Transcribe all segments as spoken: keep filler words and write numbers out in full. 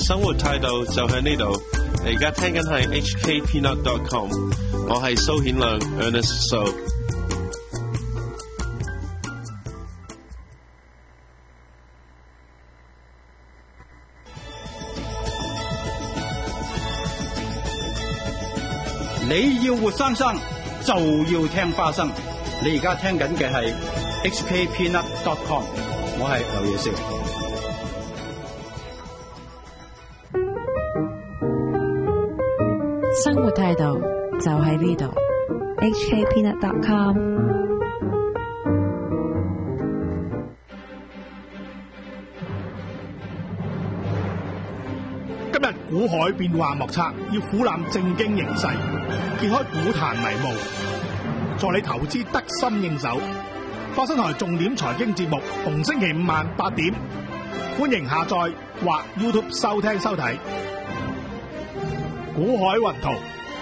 生活態度就喺呢度。你而家聽緊係 H K Peanut dot com， 我係蘇顯亮 Ernest So。 你要活生生就要聽花生。你而家聽緊嘅係 H K Peanut dot com， 我係劉野少。 生活態度就喺呢度 H K Peanut dot com。 今日股海變幻莫測，要俯瞰正經形勢，揭開股壇迷霧，助你投資得心應手。花生台重點財經節目，逢星期五晚八點，歡迎下載或 YouTube 收聽收睇。股海雲圖，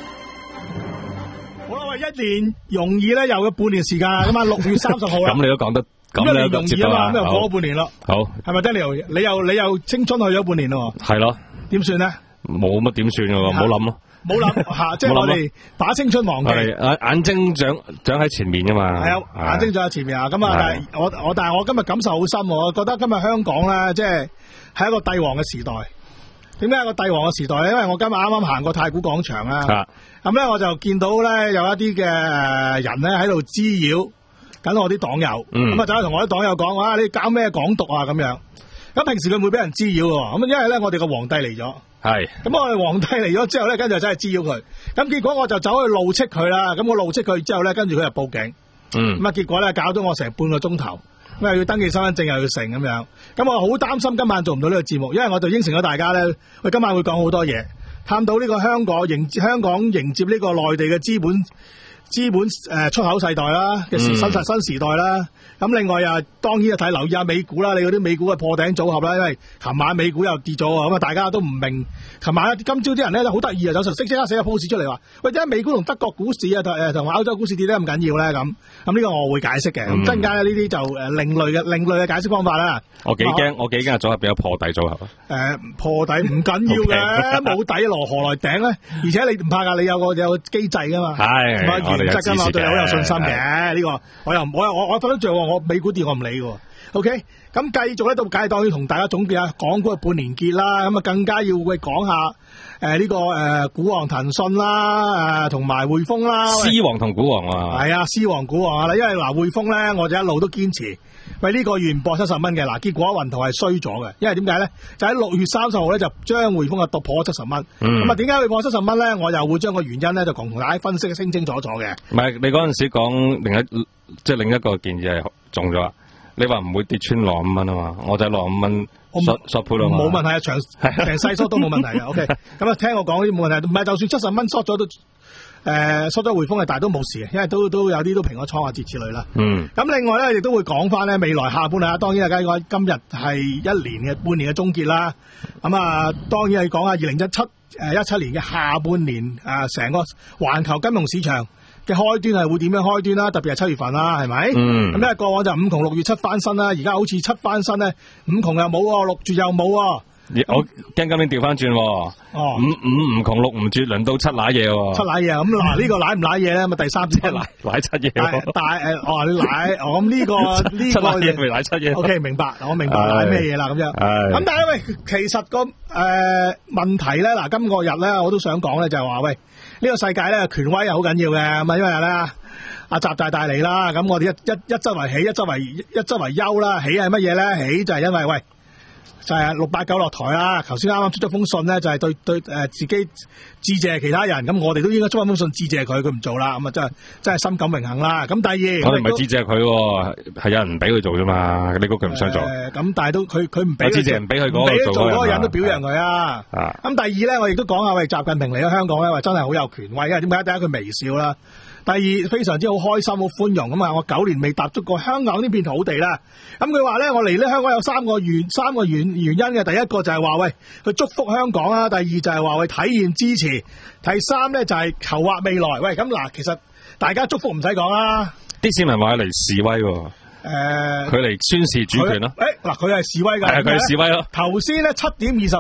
好啦，喂，一年容易咧，又有半年時間咁啊，六月三十號啦。 咁你都講得咁一年容易啊嘛，咁又過咗半年咯。 好， 係咪Daniel？你又你又青春去咗半年咯？ 係咯。 點算咧？ 冇乜點算噶喎，唔好諗咯。 冇諗吓，即係我哋把青春忘記。 係眼睛長長喺前面噶嘛。係啊，眼睛長喺前面啊。咁啊，但係我我但係我今日感受好深，我覺得今日香港咧，即係係一個帝王嘅時代。點解一個帝王嘅時代咧？因為我今日啱啱行過太古廣場啦。咁咧我就見到咧有一啲嘅人咧喺度滋擾緊我啲黨友。咁、嗯、啊走去同我啲黨友講：哇，你搞咩港獨啊？咁樣。咁平時佢唔會俾人滋擾喎。咁因為咧我哋個皇帝嚟咗。係。咁我哋皇帝嚟咗之後咧，跟住真係滋擾佢。咁結果我就走去怒斥佢啦。咁我怒斥佢之後咧，跟住佢就報警。嗯。咁啊結果咧搞咗我成半個鐘頭。咁又要登記身份證，又要成咁樣，咁我好擔心今晚做唔到呢個節目，因為我就應承咗大家咧，我今晚會講好多嘢，探到呢個香港迎香港迎接呢個內地嘅資本資本誒出口世代啦嘅新新新時代啦。咁另外啊，當然就睇留意下美股啦，你嗰啲美股嘅破頂組合啦，因為琴晚美股又跌咗啊，咁啊大家都唔明。琴晚今朝啲人咧都好得意啊，有時即刻寫個 post 出嚟話，喂，點解美股同德國股市啊誒同埋歐洲股市跌得咁緊要咧？咁咁呢個我會解釋嘅。咁陣間呢啲就誒另類嘅另類嘅解釋方法啦。 我幾驚，我幾驚組合比較破底組合啊。誒、 呃，破底唔緊要嘅，冇底羅何來頂咧？而且你唔怕噶，你有個有個機制噶嘛，係原則噶嘛，我對你好有信心嘅。呢、這個我又我我我覺得做我美股跌我唔理嘅。OK，咁繼續咧到梗係當然同大家總結下港股嘅半年結啦，咁啊更加要會講下誒呢、呃這個誒股、呃、王騰訊啦，誒同埋匯豐啦， 獅王同股王啊， 係啊，獅王股王啊，因為嗱匯豐咧我就一路都堅持，喂呢、這個月唔博七十蚊嘅，嗱結果雲圖係衰咗嘅，因為點解咧？就喺六月三十號咧就將匯豐啊突破咗七十蚊，咁啊點解會破七十蚊咧？我又會將個原因咧就同大家分析清清楚楚嘅。 唔係你嗰陣時講另一即係另一個建議係中咗。你話唔會跌穿六十五蚊啊嘛，我就六十五蚊索索盤咯， 冇問題啊，長成細縮都冇問題啊。OK，咁啊聽我講呢啲冇問題，唔係就算七十蚊縮咗都誒縮咗匯豐嘅，但係都冇事嘅，因為都都有啲都平咗倉啊，諸如此類啦。嗯，咁另外咧亦都會講翻咧未來下半年啊，當然係講今日係一年嘅半年嘅終結啦。咁啊，當然係講下二零一七誒一七年嘅下半年啊，成個環球金融市場嘅開端係會點樣開端啦？特別係七月份啦，係咪？嗯。咁咧過往就五窮六月七翻身啦，而家好似七翻身咧，五窮又冇，六絕又冇。 我驚今年調翻轉。哦。五五唔窮六唔絕，輪到七瀨嘢。 七瀨嘢咁嗱，呢個瀨唔瀨嘢咧？咁啊第三隻瀨瀨七嘢。 但係誒，哦你瀨，我咁呢個呢、這個七嘢咪瀨七嘢。 O、okay, K 明白，我明白瀨咩嘢啦咁樣。咁但係喂，其實個誒、呃、問題咧，嗱今個日咧我都想講咧，就係話喂。呢、這個世界咧權威係好緊要嘅，咁啊因為咧阿習大大嚟啦，咁我哋一一一周為起，一周為一周為憂啦。起係乜嘢咧？起就係因為喂，就係、是、六八九落台啦。頭先啱啱出咗封信咧，就係、是、對對誒、呃、自己致謝其他人，咁我哋都應該出翻封信致謝佢，佢唔做啦，咁啊真係真係深感榮幸啦。咁第二， 我哋唔係致謝佢，係有人唔俾佢做啫嘛。你估佢唔想做？誒、 呃，咁但係都佢佢唔俾致謝，唔俾佢嗰個做嗰個人都表揚佢啊。咁、啊、第二咧，我亦都講下喂，習近平嚟咗香港咧，話真係好有權威，因為點解？第一佢微笑啦。第二非常之好開心好寬容咁啊！我九年未踏足過香港呢片土地啦。咁佢話咧，我嚟呢香港有三個原三個原原因嘅。第一個就係話喂，佢祝福香港啦；第二就係話喂，體現支持；第三咧就係籌劃未來。喂，咁嗱，其實大家祝福唔使講啦。 啲市民話嚟示威喎。誒、呃，佢嚟宣示主權咯。誒， 嗱，佢係示威㗎。係佢係示威咯。頭先咧七點二十分。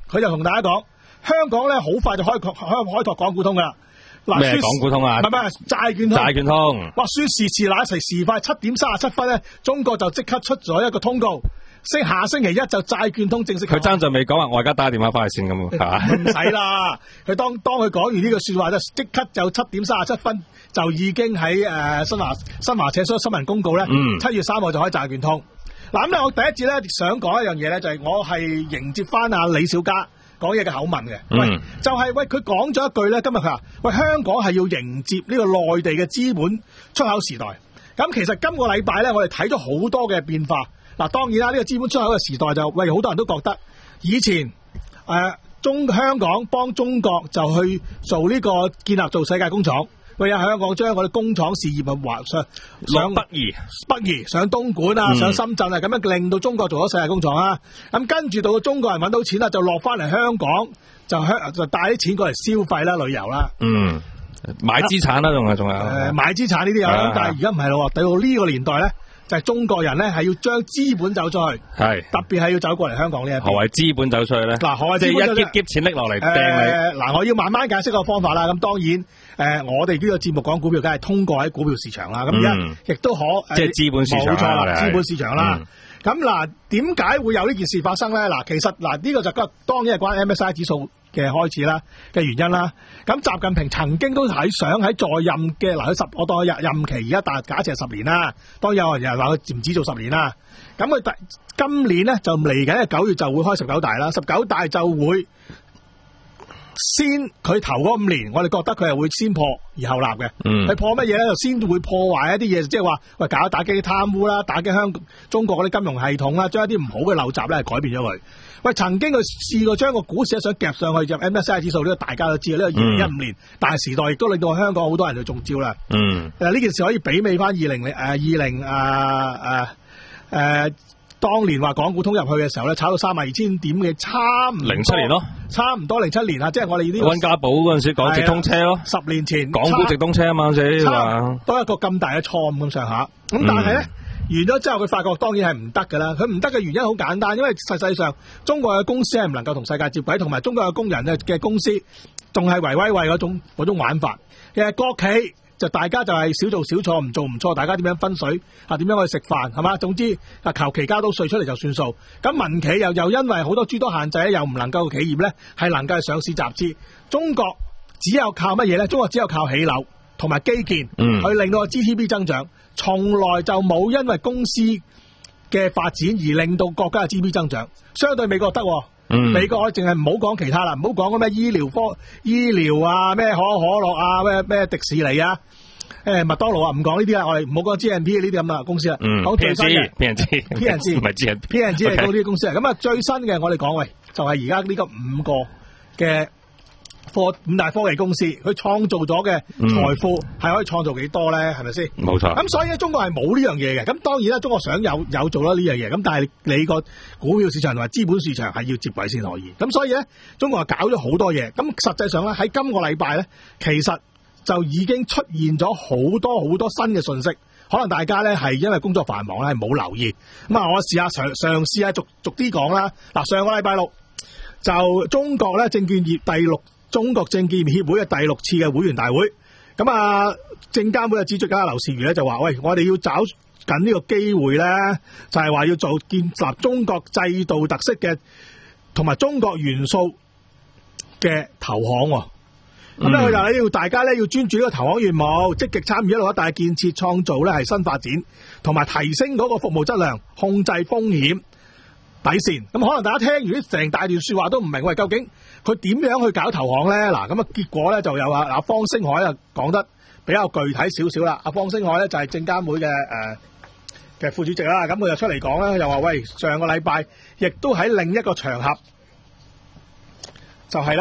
佢就同大家講，香港咧好快就開拓開開拓港股通噶啦。嗱， 咩港股通啊？ 唔係唔係債券通。債券通。 哇！說時遲那時時快，七點三十七分咧，中國就即刻出咗一個通告，星下星期一就債券通正式。 佢爭就未講話，我而家打電話翻去先咁喎。 唔使啦，佢當當佢講完呢句說話咧，即刻就七點三十七分就已經喺誒、呃、新華新華社所新聞公告咧，七、嗯、月三號就開債券通。嗱咁咧，我第一節咧想講一樣嘢咧，就係、是、我係迎接翻阿李小加講嘢嘅口吻嘅。嗯、喂，就係、是、喂佢講咗一句咧，今日佢話喂香港係要迎接呢個內地嘅資本出口時代。咁其實今個禮拜咧，我哋睇咗好多嘅變化。嗱，當然啦，呢、這個資本出口嘅時代就喂好多人都覺得以前誒、呃、中香港幫中國就去做呢個建立做世界工廠。喂啊！香港將我哋工廠事業啊劃上上北移， 北移上東莞啊，嗯、上深圳啊，咁樣令到中國做咗世界工廠啊。咁跟住到中國人揾到錢啦，就落翻嚟香港，就香就帶啲錢過嚟消費啦、旅遊啦。嗯， 買資產啦，仲係仲有。誒、呃， 買資產呢啲有，啊、但係而家唔係咯。到呢個年代咧，就係、是、中國人咧係要將資本走出去，係特別係要走過嚟香港呢一邊。何謂資本走出去咧？嗱， 何謂即係一劫劫錢拎落嚟掟你？ 嗱、呃，我要慢慢解釋個方法啦。咁當然。誒、呃，我哋呢個節目講股票，梗係通過喺股票市場啦。咁而家亦都可， 即係資本市場，冇錯啦， 資本市場啦。咁嗱、嗯，點解會有呢件事發生咧？嗱，其實嗱，呢、這個就個當然係關 M S I 指數嘅開始啦嘅原因啦。咁習近平曾經都係想喺在，在任嘅嗱，佢十我當佢任任期而家大假設係十年啦。當然有人話佢唔止做十年啦。咁佢第今年咧就嚟緊嘅九月就會開十九大啦，十九大就會。先佢頭嗰五年，我哋覺得佢係會先破而後立嘅。佢、嗯、破乜嘢咧？就先會破壞一啲嘢，即係話喂搞打擊貪污啦，打擊香港中國嗰啲金融系統啦，將一啲唔好嘅陋習咧改變咗佢。喂，曾經佢試過將個股市想夾上去入 M S C I 指數，呢、這個大家都知道。呢、這個二零一五年大時代亦都令到香港好多人就中招啦。嗯，誒呢件事可以媲美翻二零零誒二零誒誒誒。當年話港股通入去嘅時候咧，炒到三萬二千點嘅，差唔多零七年咯， 差唔多零七年啊，即係我哋呢個溫家寶嗰陣時講直通車咯， 十年前港股直通車啊嘛，嗰陣時話都一個咁大嘅錯誤咁上下。咁但係咧、嗯、完咗之後，佢發覺當然係唔得噶啦。佢唔得嘅原因好簡單，因為實際上中國嘅公司係唔能夠同世界接軌，同埋中國嘅工人嘅嘅公司仲係維威惠嗰種嗰種玩法。其實國企。就大家就係少做少錯，唔做唔錯，大家點樣分水啊？點樣去食飯係嘛？總之啊，求其交到稅出嚟就算數。咁民企又又因為好多諸多限制咧，又唔能夠企業咧係能夠上市集資。中國只有靠乜嘢咧？中國只有靠起樓同埋基建，嗯、去令到個 G D P 增長，從來就冇因為公司嘅發展而令到國家嘅 G D P 增長。相對美國得。嗯、美國我淨係唔好講其他啦，唔好講咩醫療科、醫療啊，咩可口可樂啊，咩咩迪士尼啊，誒麥當勞啊，唔講呢啲啦，我哋唔好講 G N P 呢啲咁嘅公司啦。講最新嘅 P N G P N G 唔係 G N P N G 係高啲公司啊。咁啊最新嘅我哋講喂，就係而家呢個五個嘅科五大科技公司，佢創造咗嘅財富係可以創造幾多咧？係咪先？ 冇錯。 咁所以咧，中國係冇呢樣嘢嘅。咁當然啦，中國想有有做咗呢樣嘢。咁但係你個股票市場同埋資本市場係要接軌先可以。咁所以咧，中國係搞咗好多嘢。咁實際上咧，喺今個禮拜咧，其實就已經出現咗好多好多新嘅信息。可能大家咧係因為工作繁忙咧，係冇留意。咁啊，我試下嘗嘗試下逐逐啲講啦。嗱，上個禮拜六就中國咧證券業第六。中國證券協會嘅第六次嘅會員大會，咁啊，證監會嘅主席啊劉士余咧就話：喂，我哋要找緊呢個機會咧，就係話要做建立中國制度特色嘅同埋中國元素嘅投行。咁咧佢就咧要大家咧要專注呢個投行業務，積極參與一路一帶建設，創造咧係新發展，同埋提升嗰個服務質量，控制風險底線。咁可能大家聽完啲成大段說話都唔明，喂，究竟佢點樣去搞投行咧？嗱，咁啊結果咧就有啊阿方星海啊講得比較具體少少啦。阿方星海咧就係證監會嘅誒嘅副主席啦。咁佢就出嚟講咧，又話喂，上個禮拜亦都喺另一個場合，就係咧，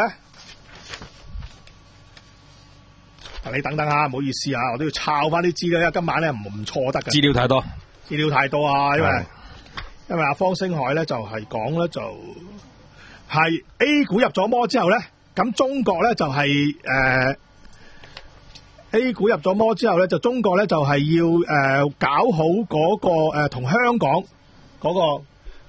你等等啊，唔好意思啊，我都要抄翻啲資料，因為今晚咧唔唔錯得嘅。 資料太多， 資料太多啊，因為。因為阿方星海咧就係講咧就係 A 股入咗摩之後咧，咁中國咧就係、是、誒、呃、A 股入咗摩之後咧，就中國咧就係要誒、呃、搞好嗰、那個誒同、呃、香港嗰、那個嗰、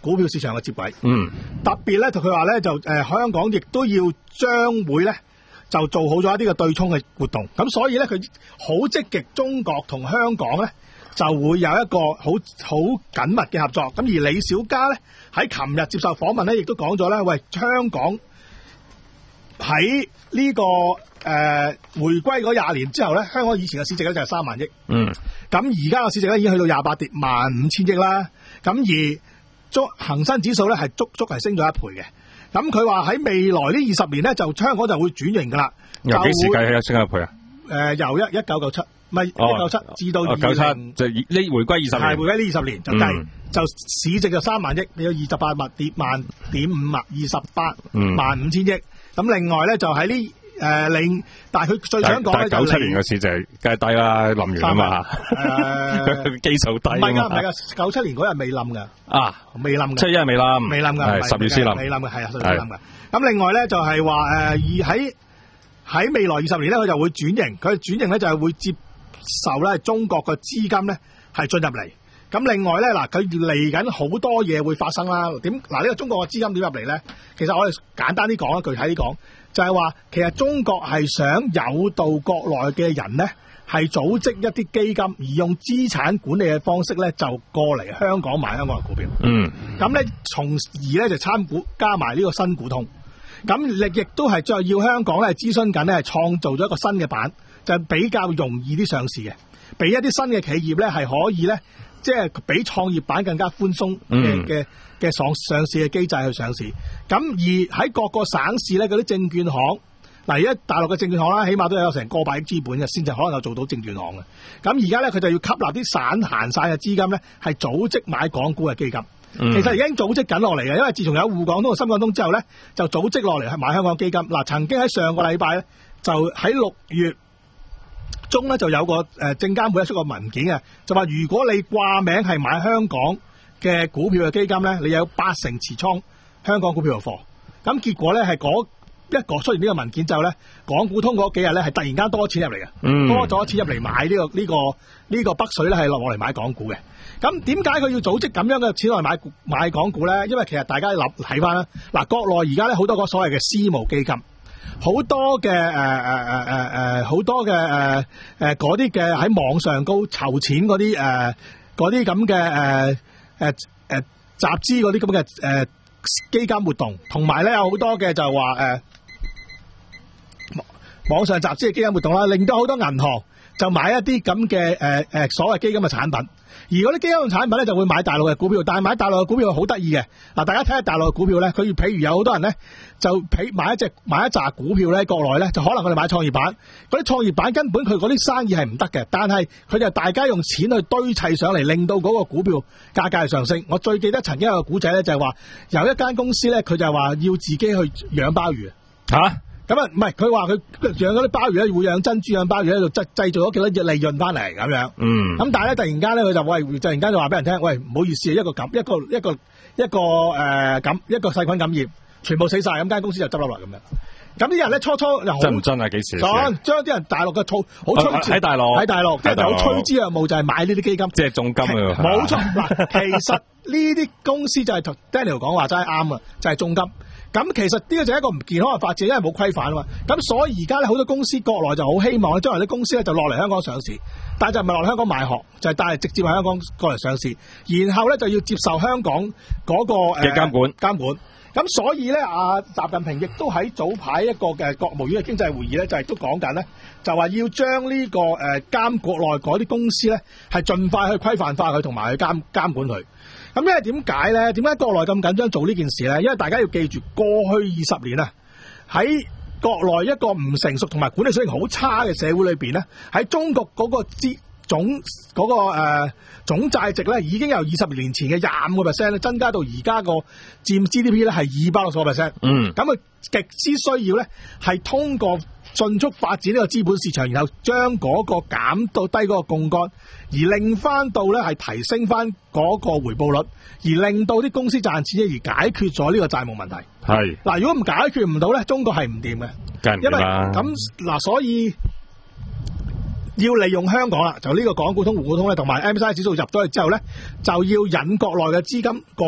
股票市場嘅接軌。 嗯， 特別咧，就佢話咧就誒、呃、香港亦都要將會咧就做好咗一啲嘅對沖嘅活動。咁所以咧佢好積極，中國同香港咧就會有一個好好緊密嘅合作。咁而李小加咧喺琴日接受訪問咧，亦都講咗咧，喂，香港喺呢、這個誒、呃、回歸嗰廿年之後咧，香港以前嘅市值咧就係三萬億。嗯。咁而家嘅市值咧已經去到廿八跌萬五千億啦。咁而足恒生指數咧係足足係升咗一倍嘅。咁佢話喺未來呢二十年咧，就香港就會轉型噶啦。 由幾時計起升一倍啊？誒、 呃，由一一九九七，唔係一九七至到二零九七，就呢回歸二十年。 係回歸呢二十年就計、嗯，就市值就三萬億，你有二十八萬跌萬點五萬，二十八萬五千億。咁、嗯、另外咧就喺呢誒另，但係佢最想講咧就九七年嘅市值梗係低啦，冧完啊嘛，誒基數低。唔係噶，唔係噶， 九七年嗰日未冧噶， 啊未冧嘅， 七一未冧， 未冧噶， 係十月先冧， 未冧嘅，係啊，十月先冧嘅。咁另外咧就係話誒，而喺喺未來二十年咧，佢就會轉型，佢轉型咧就係會接受咧中國嘅資金咧係進入嚟。咁另外咧嗱，佢嚟緊好多嘢會發生啦。點嗱呢個中國嘅資金點入嚟咧？其實我哋簡單啲講，具體啲講，就係話其實中國係想誘導國內嘅人咧係組織一啲基金，而用資產管理嘅方式咧就過嚟香港買香港嘅股票。嗯。咁咧從而咧就參股加埋呢個新股通。咁亦亦都係再要香港咧諮詢緊咧，係創造咗一個新嘅板，就係比較容易啲上市嘅，俾一啲新嘅企業咧係可以咧。即係比創業板更加寬鬆嘅嘅嘅上上市嘅機制去上市，咁而喺各個省市咧嗰啲證券行，嗱而家大陸嘅證券行啦，起碼都有成個百億資本嘅，先至可能有做到證券行嘅。咁而家咧佢就要吸納啲散閒晒嘅資金咧，係組織買港股嘅基金。嗯、其實已經組織緊落嚟嘅，因為自從有滬港通同深港通之後咧，就組織落嚟係買香港基金。嗱，曾經喺上個禮拜咧，就喺六月中咧就有個誒證監會出個文件嘅，就話如果你掛名係買香港嘅股票嘅基金咧，你有八成持倉香港股票嘅貨。咁結果咧係嗰一個出現呢個文件之後咧，港股通嗰幾日咧係突然間多錢入嚟嘅，嗯、多咗錢入嚟買呢、呢個呢、呢個呢、呢個北水咧係落落嚟買港股嘅。咁點解佢要組織咁樣嘅錢落嚟買買港股咧？因為其實大家諗睇翻啦，嗱國內而家咧好多個所謂嘅私募基金。好多嘅誒誒誒誒誒，好多嘅誒誒嗰啲嘅喺網上高籌錢嗰啲誒嗰啲咁嘅誒誒誒集資嗰啲咁嘅誒基金活動，同埋咧有好多嘅就話誒、呃、網上集資嘅基金活動啦，令到好多銀行就買一啲咁嘅誒誒所謂基金嘅產品。而嗰啲基金嘅產品咧就會買大陸嘅股票，但係買大陸嘅股票好得意嘅。嗱，大家睇下大陸嘅股票咧，佢譬如有好多人咧就譬買一隻買一紮股票咧，國內咧就可能佢哋買創業板，嗰啲創業板根本佢嗰啲生意係唔得嘅，但係佢就大家用錢去堆砌上嚟，令到嗰個股票價格係上升。我最記得曾經有個古仔咧，就係話有一間公司咧，佢就話要自己去養鮑魚嚇。咁啊，唔係佢話佢養嗰啲鮑魚咧，會養珍珠養鮑魚咧，就製製造咗幾多隻利潤翻嚟咁樣。嗯。咁但係咧，突然間咧，佢就喂，突然間就話俾人聽，喂，唔好意思，一個感，一個一個一個誒感，一個細菌感染，全部死晒，咁間公司就執笠啦咁樣。咁啲人咧初初又真唔真啊？幾時？ 真將啲人大陸嘅套好吹之喺大陸喺大陸，即係好吹之若鶩，就係買呢啲基金， 即係重金啊！ 冇錯嗱，其實呢啲公司就係同 Daniel 講話真係啱啊，就係重金。咁其實呢個就係一個唔健康嘅發展，因為冇規範啊嘛。咁所以而家咧好多公司國內就好希望咧，將來啲公司咧就落嚟香港上市，但係就唔係落嚟香港賣殼，就係帶嚟直接喺香港過嚟上市，然後咧就要接受香港嗰個誒監管監管。咁所以咧，阿習近平亦都喺早排一個嘅國務院嘅經濟會議咧，就係都講緊咧，就話要將呢個誒監國內嗰啲公司咧，係盡快去規範化佢，同埋去監監管佢。咁因為點解咧？點解國內咁緊張做呢件事咧？因為大家要記住，過去二十年啊，喺國內一個唔成熟同埋管理水平好差嘅社會裏邊咧，喺中國嗰個資總嗰、嗰個誒、呃、總債值咧，已經由二十年前嘅廿五個 percent 咧，增加到而家個佔 G D P 咧係二百六十個 percent。嗯，咁佢極之需要咧，係通過迅速發展呢個資本市場，然後將嗰個減到低嗰個槓桿，而令翻到咧係提升翻嗰個回報率，而令到啲公司賺錢，而解決咗呢個債務問題。係嗱，如果唔解決唔到咧，中國係唔掂嘅，因為咁嗱，所以要利用香港啦，就呢個港股通、滬股通咧，同埋 M S C I 指數入咗去之後咧，就要引國內嘅資金過嚟，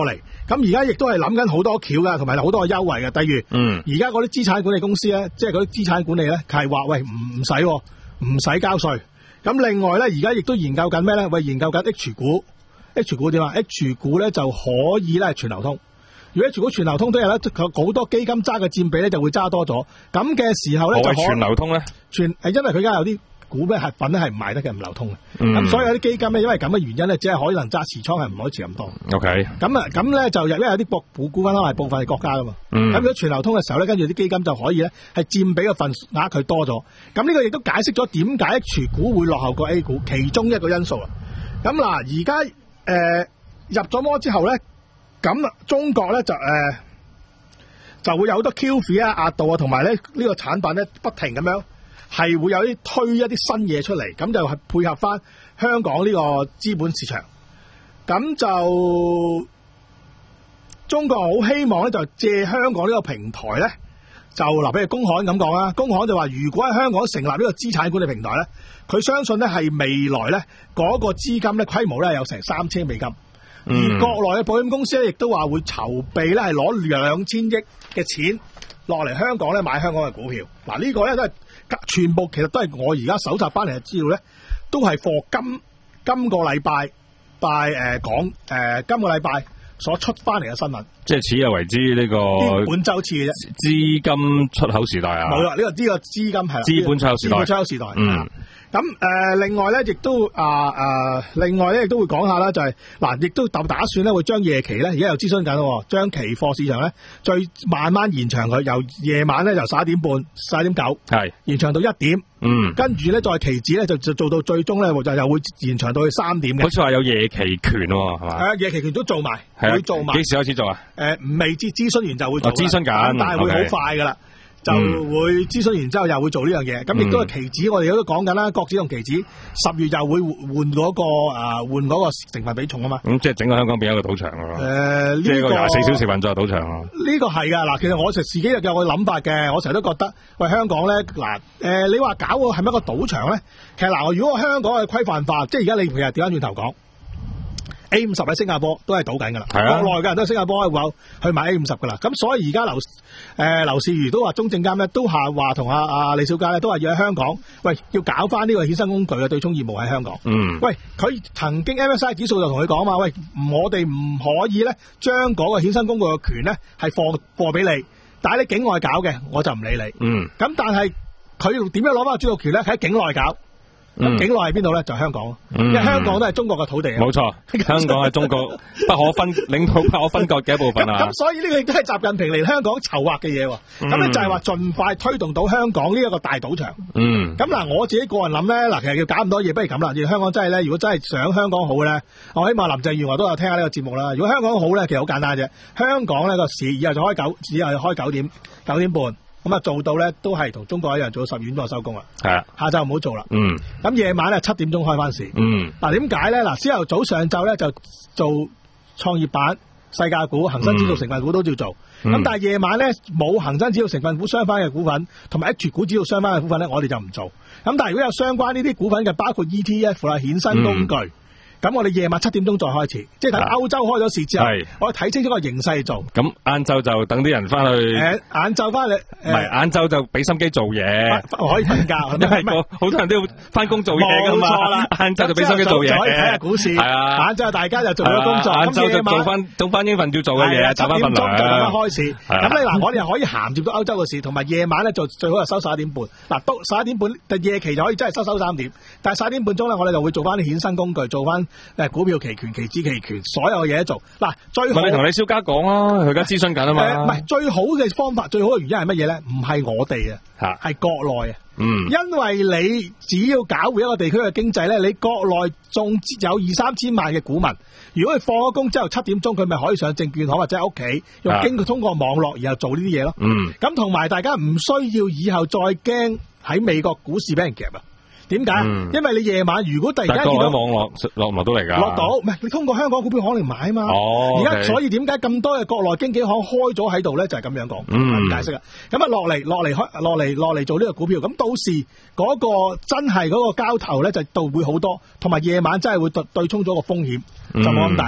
咁而家亦都係諗緊好多橋噶，同埋好多優惠嘅。例如， 嗯， 而家嗰啲資產管理公司咧，即係嗰啲資產管理咧，係話喂唔唔使唔使交稅。咁另外咧，而家亦都研究緊咩咧？喂，研究緊 H 股 ，H 股點啊 ？H 股咧就可以咧全流通。如果 H 股全流通都有咧，好多基金揸嘅佔比咧就會揸多咗。咁嘅時候咧就可全流通咧， 全誒，因為佢而家有啲股咩係粉咧係唔賣得嘅，唔流通嘅。咁、 嗯、所以有啲基金咧，因為咁嘅原因咧，只係可能揸持倉，係唔可以持咁多。 OK。 咁啊，咁咧就因為有啲國股股份可能係部分係國家噶嘛。咁、嗯、如果全流通嘅時候咧，跟住啲基金就可以咧係佔比嘅份額佢多咗。咁呢個亦都解釋咗點解 H 股會落後過 A 股其中一個因素啦。咁嗱，而家誒入咗摩之後咧。咁中國咧就誒、呃、就會有好多 Q F 啊、額度啊，同埋咧呢、這個產品咧不停咁樣係會有啲推一啲新嘢出嚟，咁就係配合翻香港呢個資本市場。咁就中國好希望咧就借香港呢個平台咧，就嗱，比如工行咁講啦，工行就話如果喺香港成立呢個資產管理平台咧，佢相信咧係未來咧嗰、那個資金咧規模咧有成三千美金。而國內嘅保險公司咧，亦都話會籌備咧，係攞兩千億嘅錢落嚟香港咧買香港嘅股票。嗱，呢個咧都係全部，其實都係我而家搜集翻嚟嘅資料咧，都係貨今今個禮拜拜誒講誒今個禮拜所出翻嚟嘅新聞。 即係此日為之呢、這個本週次嘅啫。 資金出口時代啊！ 冇啦，呢、這個呢、這個資金係啦。資本出口時代。 資本出口時代。嗯。咁誒、呃，另外咧，亦都啊啊，另外咧，亦都會講下啦，就係、是、嗱，亦都打打算咧，會將夜期咧，而家又諮詢緊咯，將期貨市場咧，再慢慢延長佢，由夜晚咧由十一點半、十一點九，係延長到一點，嗯，跟住咧再期指咧就就做到最終咧就又會延長到去三點嘅。好似話有夜期權喎，係嘛？ 係啊，夜期權都做埋，會做埋。 幾時開始做啊？誒、呃， 未知諮詢完就會做。諮詢緊，但係會好快噶啦。Okay. 就會諮詢完之後又會做呢樣嘢，咁亦都係期指，我哋都講緊啦，國指同期指十月又會換嗰、那個誒換嗰個成分比重啊嘛。咁、嗯、即係整個香港變一個賭場噶咯。誒、呃，呢、這個廿四小時運作賭場啊。呢、這個係噶嗱，其實我成自己有個諗法嘅，我成日都覺得喂香港咧嗱誒，你話搞個係咪一個賭場咧？其實嗱，如果香港係規範化，即係而家你其實調翻轉頭講。A 五十喺新加坡都係賭緊噶啦，國內嘅人都係新加坡去去買 A 五十噶啦，咁所以而家劉誒劉士余都話中證監咧都係話同阿阿李小加咧都話要喺香港，喂要搞翻呢個衍生工具嘅對沖業務喺香港。嗯，喂佢曾經 M S I 指數就同佢講嘛，喂我哋唔可以咧將嗰個衍生工具嘅權咧係貨貨俾你，但係你境外搞嘅我就唔理你。嗯，咁但係佢點樣攞翻個主導權咧？喺境內搞。咁、嗯、境內係邊度咧？就係、是、香港、嗯，因為香港都係中國嘅土地啊。冇錯，香港係中國不可分領土不可分割嘅一部分啊。咁所以呢個亦都係習近平嚟香港籌劃嘅嘢。咁、嗯、咧就係話盡快推動到香港呢一個大賭場。嗯。咁嗱，我自己個人諗咧，嗱，其實要搞咁多嘢，不如咁啦。而香港真係咧，如果真係想香港好咧，我希望林鄭月娥都有聽下呢個節目啦。如果香港好咧，其實好簡單啫。香港呢個市以後就開九，以後就開九點九點半。咁啊做到咧都係同中國一樣，做到十二點鐘就收工啦。係啊，下晝唔好做啦。嗯。咁夜晚咧七點鐘開翻市。嗯。嗱點解咧？嗱朝頭早上晝咧就做創業板、世界股、恒生指數成分股都照做。咁、嗯、但係夜晚咧冇恒生指數成分股相關嘅股份，同埋 H 股指數相關嘅股份咧，我哋就唔做。咁但係如果有相關呢啲股份嘅，包括 E T F 啦、衍生工具。嗯咁我哋夜晚七點鐘再開始，即係等歐洲開咗市之後，我睇清楚個形勢做。咁晏晝就等啲人翻去。誒，晏晝翻嚟，唔係晏晝就俾心機做嘢，可以瞓覺。因為好多人都要翻工做嘢噶嘛。冇錯啦，晏晝就俾心機做嘢，可以睇下股市。係啊，晏晝大家就做咗工作，晏晝就做翻做翻應份要做嘅嘢，賺翻份糧。七點鐘就等翻開市。咁你嗱，我哋又可以銜接到歐洲嘅市，同埋夜晚咧就最好係收十一點半。嗱，都十一點半，但夜期就可以真係收收三點。但係十一點半鐘咧，我哋就會做翻啲衍生工具，做翻。誒，股票期權、期指期權，所有嘢都做。嗱，最好你同李小加講啊，佢而家諮詢緊啊嘛。唔係最好嘅方法，最好嘅原因係乜嘢咧？唔係我哋啊，吓係國內啊。嗯，因為你只要搞活一個地區嘅經濟咧，你國內仲有二三千萬嘅股民，如果佢放咗工之後七點鐘，佢咪可以上證券行或者喺屋企用經過通過網絡，然後做呢啲嘢咯。嗯，咁同埋大家唔需要以後再驚喺美國股市俾人夾啊。點解、嗯？因為你夜晚如果突然間見到網絡落唔落到嚟噶，落到唔係你通過香港股票行嚟買啊嘛。哦，而家所以點解咁多嘅國內經紀行開咗喺度咧？就係、是、咁樣講，咁、嗯、解釋啊。咁啊落嚟落嚟開落嚟落嚟做呢個股票，咁到時嗰個真係嗰個交投咧就度會好多，同埋夜晚真係會對對沖咗個風險，就冇咁大啦。咁、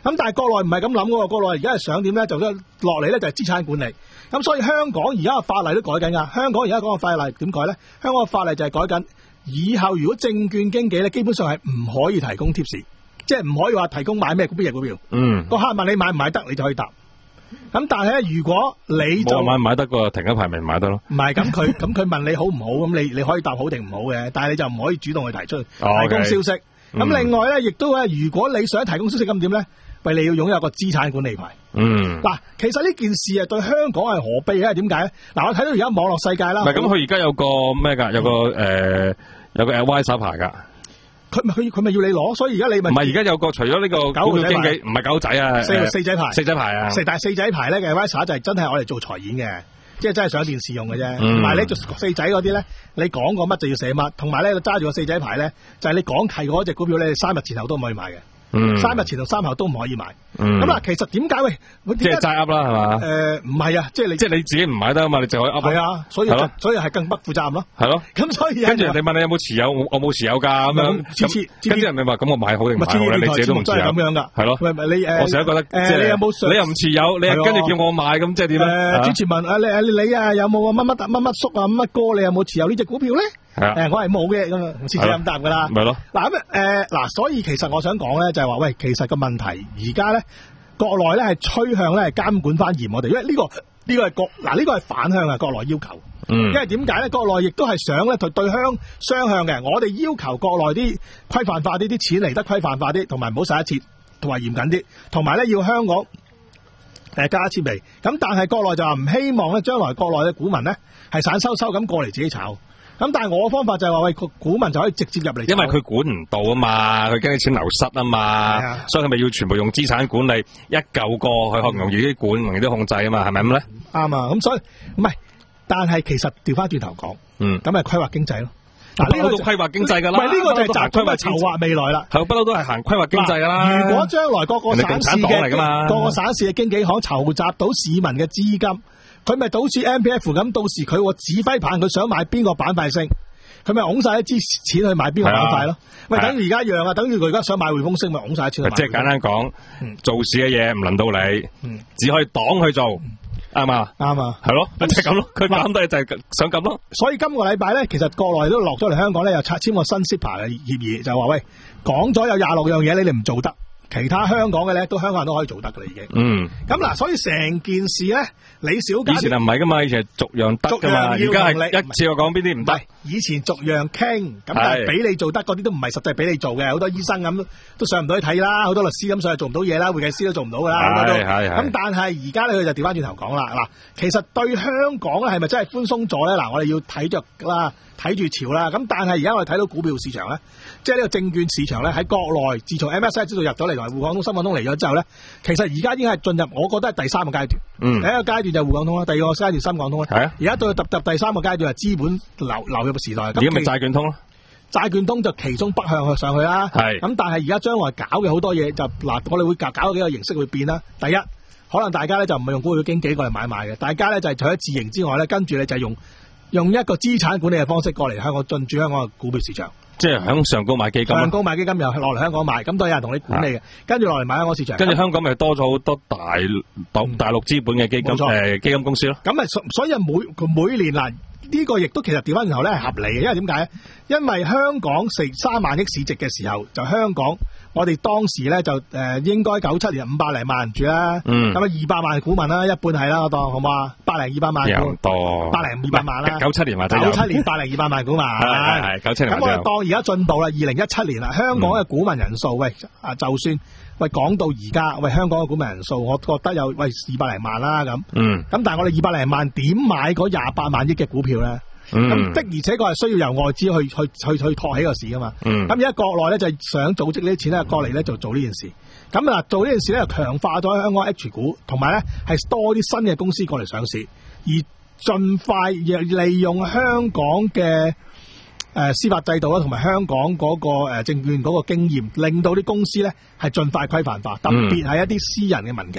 咁但係國內唔係咁諗喎，國內而家係想點咧？就落嚟咧就係資產管理。咁所以香港而家嘅法例都改緊㗎。香港而家講嘅法例點改咧？香港嘅法例就係改緊，以後如果證券經紀咧，基本上係唔可以提供貼士，即係唔可以話提供買咩股票股票。嗯，個客問你買唔買得，你就可以答。咁但係咧，如果你就買唔買得個停一排咪唔買得咯？ 唔係，咁佢咁佢問你好唔好，咁你你可以答好定唔好嘅，但係你就唔可以主動去提出提供消息。咁、哦 okay 嗯、另外咧，亦都咧，如果你想提供消息咁點咧？喂，你要擁有個資產管理牌。嗯，嗱，其實呢件事啊，對香港係何必嘅？點解咧？嗱，我睇到而家網絡世界啦， 唔係咁，佢而家有個咩噶？有個誒、呃，有個 advisor 牌噶。 佢佢佢咪要你攞，所以而家你咪唔係而家有個除咗呢個股票經紀，唔係狗仔啊， 四四仔牌， 四仔牌啊， 四但係四仔牌咧嘅 advisor 就係真係我哋做財演嘅，即係真係上電視用嘅啫。同埋你做四仔嗰啲咧，你講過乜就要寫乜，同埋咧揸住個四仔牌咧，就係、是、你講契嗰隻股票咧，三日前後都唔可以買嘅。嗯、三日前同三後都唔可以買。咁嗱、嗯，其實點解喂？ 即係齋噏啦，係嘛？ 誒，唔係啊，即係你，即係你自己唔買得啊嘛，你就可以噏。係啊，所以所以係更不負責任咯。係咯。咁所以跟住人哋問你有冇持有，我我冇持有噶咁樣。咁跟住人哋話咁我買好定唔買好咧？你自己都唔持有。 咁樣噶。係咯。喂，你誒， 我成日覺得即係你有冇？你又唔持有，你又跟住叫我買，咁即係點咧？ 誒，主持問啊，你你啊有冇乜乜乜乜叔啊乜乜哥？你有冇持有呢隻股票咧？係啊。誒，我係冇嘅，咁啊，唔似咁答噶啦。 咪咯。 嗱咁誒嗱，所以其實我想講咧，就係話喂，其實個問題而家咧。國內咧係趨向咧係監管翻嚴我哋，因為呢、這個呢、這個係國嗱呢個係反向嘅國內要求。嗯，因為點解咧？國內亦都係想咧對對香雙向嘅，我哋要求國內啲規範化啲，啲錢嚟得規範化啲，同埋唔好洗一切，同埋嚴謹啲，同埋咧要香港誒加設備。咁但係國內就話唔希望咧，將來國內嘅股民咧係散收收咁過嚟自己炒。咁但係我嘅方法就係話喂，個股民就可以直接入嚟， 因為佢管唔到啊嘛，佢驚啲錢流失啊嘛，所以佢咪要全部用資產管理一嚿個，佢可能容易啲管，容易啲控制啊嘛，係咪咁咧？ 啱啊，咁所以唔係，但係其實調翻轉頭講，嗯，咁係規劃經濟咯。 嗱，呢個都規劃經濟噶啦， 唔係呢個就係集規劃籌劃未來啦。 係不嬲都係行規劃經濟噶啦。 如果將來各個省市嘅各個省市嘅經紀行籌集到市民嘅資金。佢咪倒似 M P F 咁，到時佢個指揮棒，佢想買邊個板塊升，佢咪拱晒一支錢去買邊個板塊咯？喂，等於而家一樣啊！等於佢而家想買匯豐升，咪拱晒一錢去買。 即係簡單講，嗯、做事嘅嘢唔輪到你，嗯、只可以黨去做，啱嘛？啱啊，係咯，就係咁咯。佢諗到就係想咁咯。 所以今個禮拜咧，其實國內都落咗嚟香港咧，又拆簽個新 S I P A 嘅協議，就話喂，講咗有廿六樣嘢，你哋唔做得。其他香港嘅咧，都香港人都可以做得噶啦，已經。嗯。咁嗱，所以成件事咧，李小加。以前唔係噶嘛，以前係逐樣得噶嘛，而家係一次我講邊啲唔得。 以前逐樣傾，咁但係俾你做得嗰啲都唔係實際俾你做嘅，好多醫生咁都上唔到去睇啦，好多律師咁上去做唔到嘢啦，會計師都做唔到噶啦。係係係。咁但係而家咧，佢就調翻轉頭講啦，嗱，其實對香港咧係咪真係寬鬆咗咧？嗱，我哋要睇着啦，睇住潮啦。咁但係而家我哋睇到股票市場咧，即係呢個證券市場咧喺國內，自從 M S I 知道入咗嚟。同埋滬港通、深港通嚟咗之後咧，其實而家已經係進入，我覺得係第三個階段。嗯，第一個階段就係滬港通啦，第二個階段深港通啦。係啊，而家到踏入第三個階段係資本流流入嘅時代。 而家咪債券通咯？ 債券通就其中北向去上去啦。係。咁但係而家將來搞嘅好多嘢就嗱，我哋會搞搞幾個形式會變啦。第一，可能大家咧就唔係用股票經紀過嚟買賣嘅，大家咧就係除咗自營之外咧，跟住咧就係用用一個資產管理嘅方式過嚟香港進駐香港嘅股票市場。 即係響上高買基金， 上高買基金又落嚟香港買，咁都有人同你管理嘅，跟住落嚟買香港市場。 跟住香港咪多咗好多大大大陸資本嘅基金誒、呃、基金公司咯。 咁咪所以每每年嗱呢、呢個亦都其實調翻轉頭咧係合理嘅，因為點解咧？因為香港成三萬億市值嘅時候，就香港我哋當時咧就誒、呃、應該九七年五百零萬人住啦，咁啊二百萬股民啦，一半係啦，我當好嘛？百零二百萬股，多百零二百萬啦。 九七年或者九七年百零二百萬股民， 係係九七年。咁我哋當而家進步啦，二零一七年啦，香港嘅股民人數、嗯、喂啊，就算喂講到而家，喂香港嘅股民人數，我覺得有喂二百零萬啦咁。嗯。咁但係我哋二百零萬點買嗰廿八萬億嘅股票咧？咁、嗯、的而且確係需要由外資去去去去托起個市噶嘛。咁而家國內咧就係想組織呢啲錢咧過嚟咧就做呢件事。咁嗱做呢件事咧就強化咗香港 H 股，同埋咧係多啲新嘅公司過嚟上市，而盡快利用香港嘅誒、呃、司法制度啦，同埋香港嗰個誒證券嗰個經驗，令到啲公司咧係盡快規範化，特別係一啲私人嘅民企。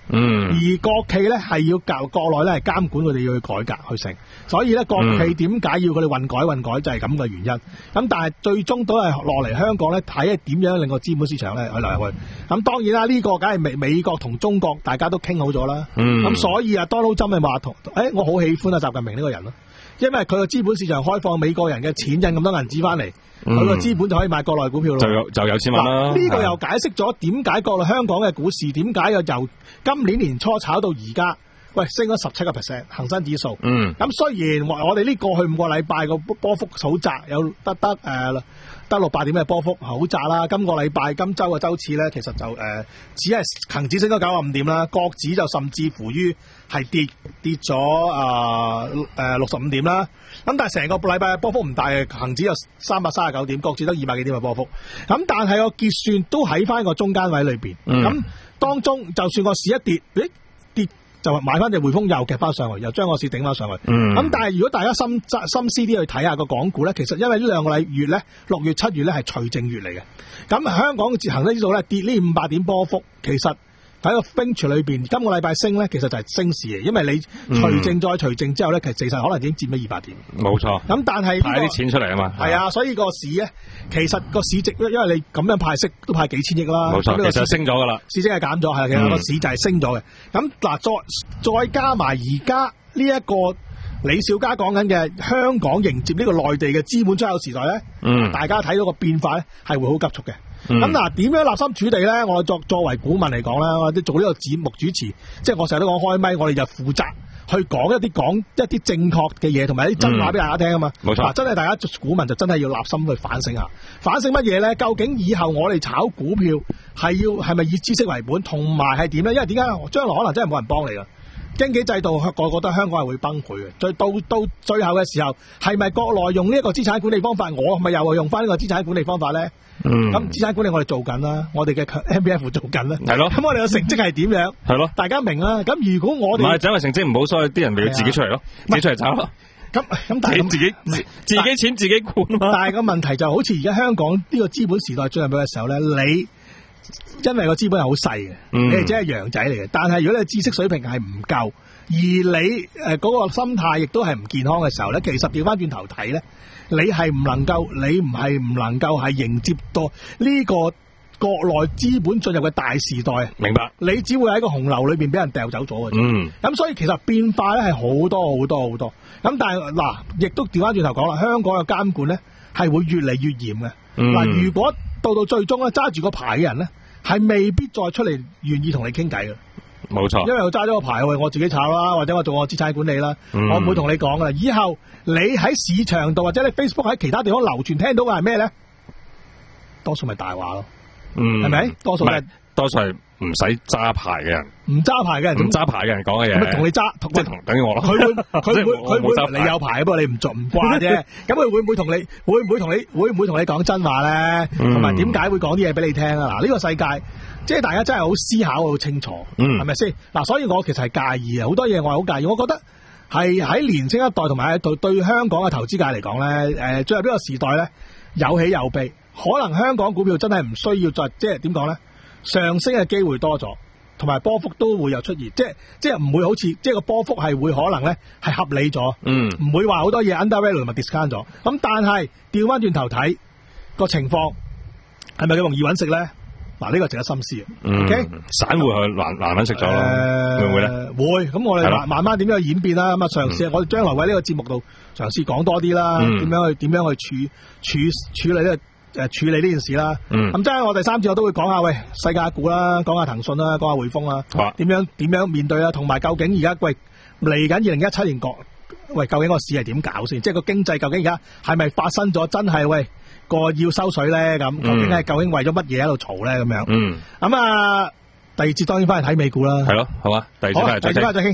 嗯， 而國企咧係要教國內咧係監管佢哋要去改革去成，所以咧國企點解要佢哋混改混改就係咁嘅原因。咁但係最終都係落嚟香港咧睇下點樣令個資本市場咧去流入去。咁當然啦，呢、這個梗係美美國同中國大家都傾好咗啦。 嗯， 咁所以啊，Donald Trump咪話同誒我好喜歡啊習近平呢個人咯，因為佢個資本市場開放，美國人嘅錢印咁多銀紙翻嚟。佢個資本就可以買國內股票咯， 就有就有錢揾啦。 呢個又解釋咗點解國內香港嘅股市點解又由今年年初炒到而家，喂升咗十七個 percent 恒生指數。 嗯，咁雖然我哋呢過去五個禮拜個波幅好窄，有得得誒。呃得六百點嘅波幅好窄啦，今個禮拜今周嘅周次咧，其實就誒、呃、只係恒指升咗九十五點啦，國指就甚至乎於係跌跌咗啊誒六十五點啦。咁但係成個禮拜嘅波幅唔大嘅，恒指有三百三十九點，國指得二百幾點嘅波幅。咁但係個結算都喺翻個中間位裏邊。咁、嗯、當中就算個市一跌，誒跌。就買翻隻匯豐又夾翻上去，又將個市頂翻上去。咁、嗯、但係如果大家深心思啲去睇下個港股咧，其實因為呢兩個禮月咧，六月、七月咧係除淨月嚟嘅。咁香港嘅恒生指數咧跌呢五百點波幅，其實喺個 range 裏邊，今個禮拜升咧，其實就係升市嚟，因為你除淨再除淨之後咧，其實其實可能已經佔咗二百點。 冇錯。咁但係派啲錢出嚟啊嘛。係啊， 所以個市咧，其實個市值，因為你咁樣派息都派幾千億啦。 冇錯，其實升咗噶啦。 市值係減咗，係其實個市就係升咗嘅。咁嗱，再再加埋而家呢一個李小加講緊嘅香港迎接呢個內地嘅資本出口時代咧，嗯，大家睇到個變化咧係會好急速嘅。咁、嗯、嗱，點樣立心處地咧？我作作為股民嚟講啦，或者做呢個節目主持，即係我成日都講開咪，我哋就負責去講一啲講一啲正確嘅嘢，同埋一啲真話俾大家聽啊嘛。冇、嗯、錯，真係大家做股民就真係要立心去反省下，反省乜嘢咧？究竟以後我哋炒股票係要係咪以知識為本，同埋係點咧？因為點解將來可能真係冇人幫你噶。經紀制度，我覺得香港係會崩潰嘅。最到到最後嘅時候，係咪國內用呢一個資產管理方法，我係咪又用翻呢個資產管理方法咧？嗯，咁資產管理我哋做緊啦，我哋嘅 M P F 做緊啦，係咯。咁我哋嘅成績係點樣？係咯，大家明啦。咁如果我哋唔係，就因為成績唔好，所以啲人咪要自己出嚟咯，自己出嚟炒咯。咁咁，但係自己自己錢自己管嘛。但係個問題就好似而家香港呢個資本時代進入去嘅時候咧，你。因為個資本係好細嘅，你係只係羊仔嚟嘅。但係如果你知識水平係唔夠，而你誒嗰個心態亦都係唔健康嘅時候咧，其實調翻轉頭睇咧，你係唔能夠，你唔係唔能夠係迎接到呢個國內資本進入嘅大時代。明白？你只會喺個洪流裏邊俾人掉走咗嘅。嗯。咁所以其實變化咧係好多好多好多。咁但係嗱，亦都調翻轉頭講啦，香港嘅監管咧係會越嚟越嚴嘅。嗱、嗯，如果到到最終咧，揸住個牌嘅人咧，係未必再出嚟願意同你傾偈嘅。冇錯，因為我揸咗個牌，我自己炒啦，或者我做我資產管理啦、嗯，我唔會同你講噶。以後你喺市場度或者你 Facebook 喺其他地方流傳聽到嘅係咩咧？多數咪大話咯，嗯，係咪？多數係多數係唔使揸牌嘅人，唔揸牌嘅人，唔揸牌嘅人講嘅嘢，同你揸，即係同等於我咯。佢會佢會佢會，會你有牌，不過你唔做唔慣啫。咁佢會唔會同你會唔會同你會唔會同你講真話咧？同埋點解會講啲嘢俾你聽啊？嗱，呢個世界即係大家真係好思考好清楚，係咪先？嗱，所以我其實係介意啊，好多嘢我係好介意。我覺得係喺年輕一代同埋對對香港嘅投資界嚟講咧，誒，進入呢個時代咧，有喜有悲。可能香港股票真係唔需要再即係點講咧？上升嘅機會多咗，同埋波幅都會有出現，即係即係唔會好似即係個波幅係會可能咧係合理咗，嗯，唔會話好多嘢 undervalue 同埋 discount 咗。咁但係調翻轉頭睇個情況，係咪咁容易揾食咧？嗱、啊，呢、這個值得深思。嗯 OK，散戶係難難揾食咗、呃，會唔會咧？會。咁我哋慢慢點樣去演變啦？咁啊，嘗試、嗯、我哋將來喺呢個節目度嘗試講多啲啦，點、嗯、樣去點樣去處處處理呢、這個？誒，處理呢件事啦，咁即係我第三節我都會講下，喂，世界股啦，講下騰訊啦，講下匯豐啦，點樣點樣面對啦，同埋究竟而家喂嚟緊二零一七年國，喂，究竟個市係點搞先？即係個經濟究竟而家係咪發生咗真係喂個要收水咧？咁究竟係究竟為咗乜嘢喺度嘈咧？咁樣，嗯，咁啊，第二節當然翻嚟睇美股啦，係咯，好嘛，第二節翻嚟再傾，第二節翻嚟再傾。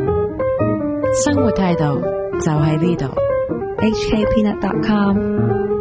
生活態度就喺呢度。 H K Peanut dot com